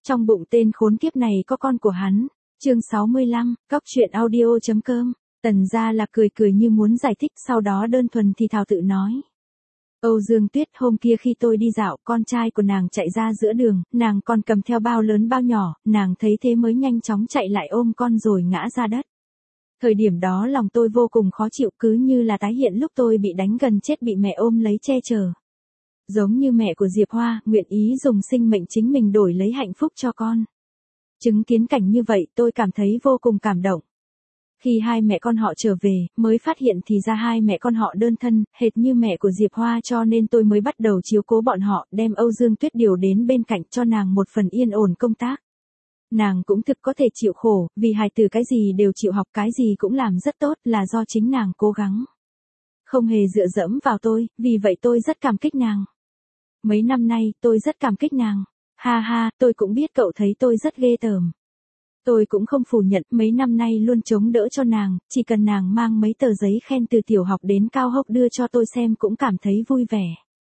trong bụng tên khốn kiếp này có con của hắn. Chương 65, Cóc truyện audio.com. Tần Gia Lạc cười cười như muốn giải thích, sau đó đơn thuần thì thào tự nói. Âu Dương Tuyết, hôm kia khi tôi đi dạo, con trai của nàng chạy ra giữa đường, nàng còn cầm theo bao lớn bao nhỏ, nàng thấy thế mới nhanh chóng chạy lại ôm con rồi ngã ra đất. Thời điểm đó lòng tôi vô cùng khó chịu, cứ như là tái hiện lúc tôi bị đánh gần chết bị mẹ ôm lấy che chở. Giống như mẹ của Diệp Hoa, nguyện ý dùng sinh mệnh chính mình đổi lấy hạnh phúc cho con. Chứng kiến cảnh như vậy tôi cảm thấy vô cùng cảm động. Khi hai mẹ con họ trở về, mới phát hiện thì ra hai mẹ con họ đơn thân, hệt như mẹ của Diệp Hoa, cho nên tôi mới bắt đầu chiếu cố bọn họ, đem Âu Dương Tuyết điều đến bên cạnh cho nàng một phần yên ổn công tác. Nàng cũng thực có thể chịu khổ, vì hài tử cái gì đều chịu học, cái gì cũng làm rất tốt, là do chính nàng cố gắng. Không hề dựa dẫm vào tôi, vì vậy tôi rất cảm kích nàng. Mấy năm nay, tôi rất cảm kích nàng. Ha ha, tôi cũng biết cậu thấy tôi rất ghê tởm. Tôi cũng không phủ nhận, mấy năm nay luôn chống đỡ cho nàng, chỉ cần nàng mang mấy tờ giấy khen từ tiểu học đến cao học đưa cho tôi xem cũng cảm thấy vui vẻ.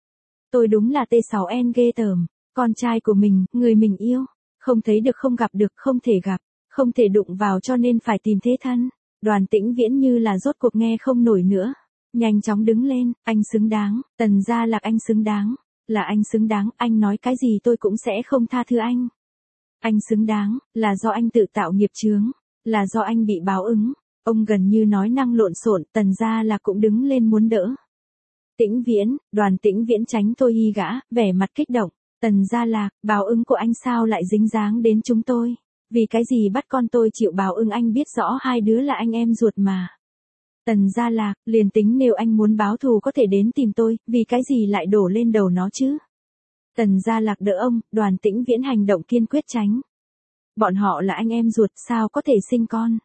Tôi đúng là T6N ghê tởm, con trai của mình, người mình yêu, không thấy được, không gặp được, không thể gặp, không thể đụng vào cho nên phải tìm thế thân. Đoàn Tĩnh Viễn như là rốt cuộc nghe không nổi nữa, nhanh chóng đứng lên, anh xứng đáng, Tần Gia Lạc anh xứng đáng, là anh xứng đáng, anh nói cái gì tôi cũng sẽ không tha thứ anh. Anh xứng đáng, là do anh tự tạo nghiệp chướng, là do anh bị báo ứng. Ông gần như nói năng lộn xộn, Tần Gia Lạc cũng đứng lên muốn đỡ. Tĩnh Viễn, Đoàn Tĩnh Viễn tránh tôi y gã, vẻ mặt kích động. Tần Gia Lạc, báo ứng của anh sao lại dính dáng đến chúng tôi? Vì cái gì bắt con tôi chịu báo ứng, anh biết rõ hai đứa là anh em ruột mà. Tần Gia Lạc, liền tính nếu anh muốn báo thù có thể đến tìm tôi, vì cái gì lại đổ lên đầu nó chứ? Tần Gia Lạc đỡ ông, Đoàn Tĩnh Viễn hành động kiên quyết tránh. Bọn họ là anh em ruột, sao có thể sinh con?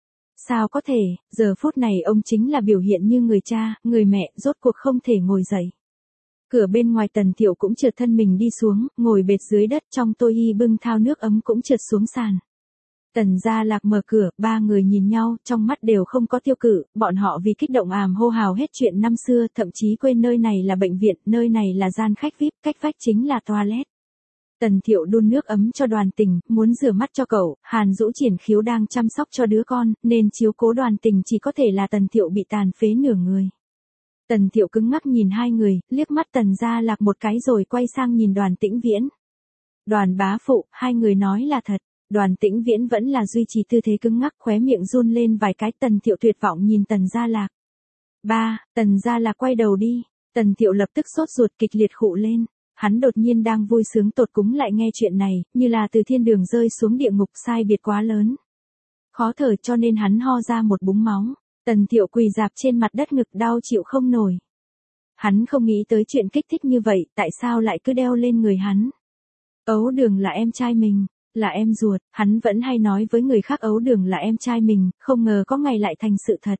Sao có thể, giờ phút này ông chính là biểu hiện như người cha, người mẹ, rốt cuộc không thể ngồi dậy. Cửa bên ngoài Tần Thiệu cũng trượt thân mình đi xuống, ngồi bệt dưới đất, trong tôi y bưng thao nước ấm cũng trượt xuống sàn. Tần Gia Lạc mở cửa, ba người nhìn nhau, trong mắt đều không có tiêu cự, bọn họ vì kích động hô hào hết chuyện năm xưa, thậm chí quên nơi này là bệnh viện, nơi này là gian khách VIP, cách vách chính là toilet. Tần Thiệu đun nước ấm cho Đoàn Tình, muốn rửa mắt cho cậu, Hàn Dũ Triển Khiếu đang chăm sóc cho đứa con, nên chiếu cố Đoàn Tình chỉ có thể là Tần Thiệu bị tàn phế nửa người. Tần Thiệu cứng ngắc nhìn hai người, liếc mắt Tần Gia Lạc một cái rồi quay sang nhìn Đoàn Tĩnh Viễn. Đoàn bá phụ, hai người nói là thật. Đoàn Tĩnh Viễn vẫn là duy trì tư thế cứng ngắc, khóe miệng run lên vài cái. Tần Thiệu tuyệt vọng nhìn Tần Gia Lạc. Ba, Tần Gia Lạc quay đầu đi. Tần Thiệu lập tức sốt ruột kịch liệt khụ lên. Hắn đột nhiên đang vui sướng tột cùng lại nghe chuyện này, như là từ thiên đường rơi xuống địa ngục, sai biệt quá lớn. Khó thở cho nên hắn ho ra một búng máu. Tần Thiệu quỳ rạp trên mặt đất, ngực đau chịu không nổi. Hắn không nghĩ tới chuyện kích thích như vậy, tại sao lại cứ đeo lên người hắn. Ấu Đường là em trai mình, là em ruột, hắn vẫn hay nói với người khác Ấu Đường là em trai mình, không ngờ có ngày lại thành sự thật.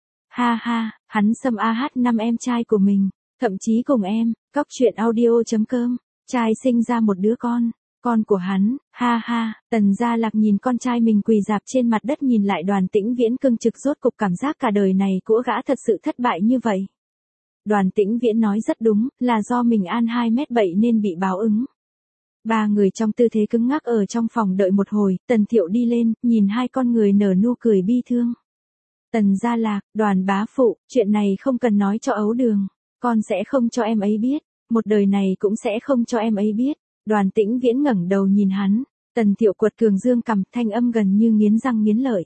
Ha ha, hắn xâm AH5 em trai của mình, thậm chí cùng em, Cóc truyện audio.com, trai sinh ra một đứa con của hắn, ha ha. Tần Gia Lạc nhìn con trai mình quỳ rạp trên mặt đất, nhìn lại Đoàn Tĩnh Viễn cưng trực, rốt cục cảm giác cả đời này của gã thật sự thất bại như vậy. Đoàn Tĩnh Viễn nói rất đúng, là do mình ăn 2m7 nên bị báo ứng. Ba người trong tư thế cứng ngắc ở trong phòng đợi một hồi, Tần Thiệu đi lên, nhìn hai con người nở nụ cười bi thương. Tần Gia Lạc, Đoàn bá phụ, chuyện này không cần nói cho Ấu Đường, con sẽ không cho em ấy biết, một đời này cũng sẽ không cho em ấy biết. Đoàn Tĩnh Viễn ngẩng đầu nhìn hắn, Tần Thiệu quật cường dương cằm, thanh âm gần như nghiến răng nghiến lợi.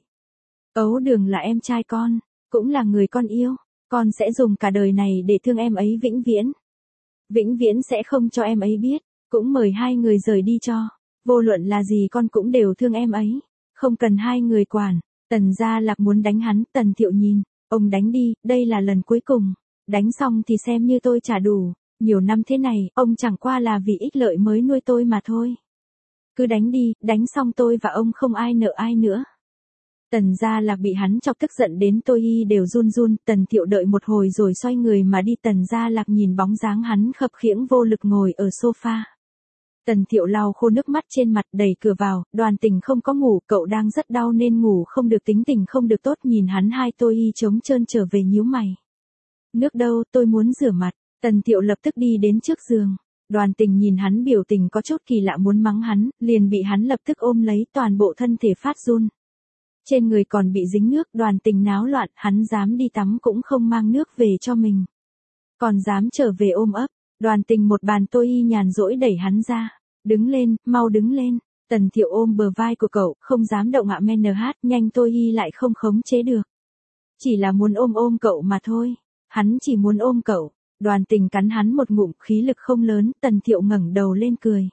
Ấu Đường là em trai con, cũng là người con yêu, con sẽ dùng cả đời này để thương em ấy vĩnh viễn. Vĩnh viễn sẽ không cho em ấy biết, cũng mời hai người rời đi cho, vô luận là gì con cũng đều thương em ấy, không cần hai người quản. Tần Gia Lạc muốn đánh hắn, Tần Thiệu nhìn, ông đánh đi, đây là lần cuối cùng, đánh xong thì xem như tôi trả đủ. Nhiều năm thế này, ông chẳng qua là vì ích lợi mới nuôi tôi mà thôi. Cứ đánh đi, đánh xong tôi và ông không ai nợ ai nữa. Tần Gia Lạc bị hắn chọc tức giận đến tôi y đều run run. Tần Thiệu đợi một hồi rồi xoay người mà đi. Tần Gia Lạc nhìn bóng dáng hắn khập khiễng vô lực ngồi ở sofa. Tần Thiệu lau khô nước mắt trên mặt, đẩy cửa vào. Đoàn Tình không có ngủ, cậu đang rất đau nên ngủ không được, tính tình không được tốt. Nhìn hắn hai tôi y trống trơn trở về nhíu mày. Nước đâu, tôi muốn rửa mặt. Tần Thiệu lập tức đi đến trước giường. Đoàn Tình nhìn hắn biểu tình có chút kỳ lạ muốn mắng hắn, liền bị hắn lập tức ôm lấy, toàn bộ thân thể phát run. Trên người còn bị dính nước, Đoàn Tình náo loạn, hắn dám đi tắm cũng không mang nước về cho mình. Còn dám trở về ôm ấp, Đoàn Tình một bàn tô y nhàn rỗi đẩy hắn ra. Đứng lên, mau đứng lên. Tần Thiệu ôm bờ vai của cậu, không dám động ạ men hát, nhanh tô y lại không khống chế được. Chỉ là muốn ôm cậu mà thôi. Hắn chỉ muốn ôm cậu. Đoàn Tình cắn hắn một ngụm, khí lực không lớn, Tần Thiệu ngẩng đầu lên cười.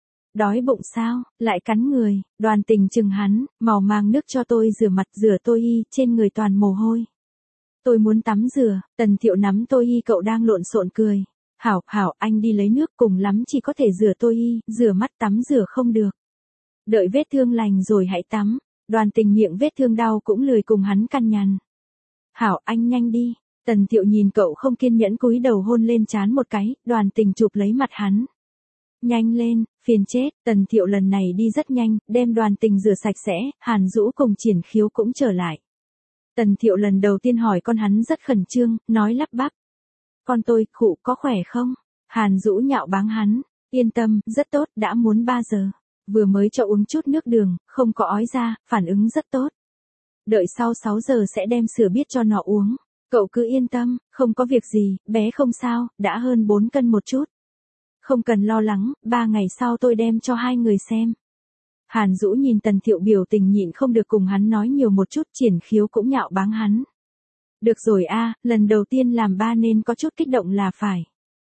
Đói bụng sao, lại cắn người. Đoàn Tình chừng hắn, mau mang nước cho tôi rửa mặt, rửa tô y, trên người toàn mồ hôi. Tôi muốn tắm rửa. Tần Thiệu nắm tô y, cậu đang lộn xộn cười. Hảo, anh đi lấy nước, cùng lắm chỉ có thể rửa tô y, rửa mắt tắm rửa không được. Đợi vết thương lành rồi hãy tắm. Đoàn Tình miệng vết thương đau cũng lười cùng hắn căn nhằn. Hảo, anh nhanh đi. Tần Thiệu nhìn cậu không kiên nhẫn cúi đầu hôn lên trán một cái, Đoàn Tình chụp lấy mặt hắn. Nhanh lên, phiền chết. Tần Thiệu lần này đi rất nhanh, đem Đoàn Tình rửa sạch sẽ, Hàn Dũ cùng Triển Khiếu cũng trở lại. Tần Thiệu lần đầu tiên hỏi con hắn rất khẩn trương, nói lắp bắp. Con tôi, khụ, có khỏe không? Hàn Dũ nhạo báng hắn. Yên tâm, rất tốt, đã muốn 3 giờ. Vừa mới cho uống chút nước đường, không có ói ra, phản ứng rất tốt. Đợi sau 6 giờ sẽ đem sữa biết cho nó uống. Cậu cứ yên tâm, không có việc gì, bé không sao, đã hơn 4 cân một chút. Không cần lo lắng, 3 ngày sau tôi đem cho 2 người xem. Hàn Dũ nhìn Tần Thiệu biểu tình nhịn không được cùng hắn nói nhiều một chút, Triển Khiếu cũng nhạo báng hắn. Được rồi a, lần đầu tiên làm ba nên có chút kích động là phải.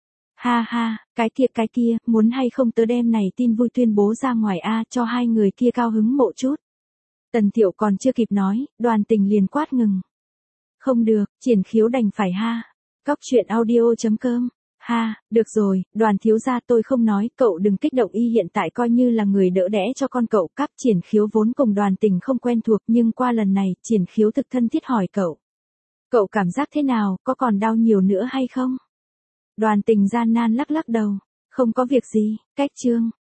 Ha ha, cái kia, muốn hay không tớ đem này tin vui tuyên bố ra ngoài a, cho 2 người kia cao hứng mộ chút. Tần Thiệu còn chưa kịp nói, Đoàn Tình liền quát ngừng. Không được, Triển Khiếu đành phải ha. Cóc truyện audio.com. Ha, được rồi, Đoàn thiếu gia tôi không nói, cậu đừng kích động, y hiện tại coi như là người đỡ đẻ cho con cậu. Các Triển Khiếu vốn cùng Đoàn Tình không quen thuộc, nhưng qua lần này, Triển Khiếu thực thân thiết hỏi cậu. Cậu cảm giác thế nào, có còn đau nhiều nữa hay không? Đoàn Tình gian nan lắc đầu. Không có việc gì, cách chương.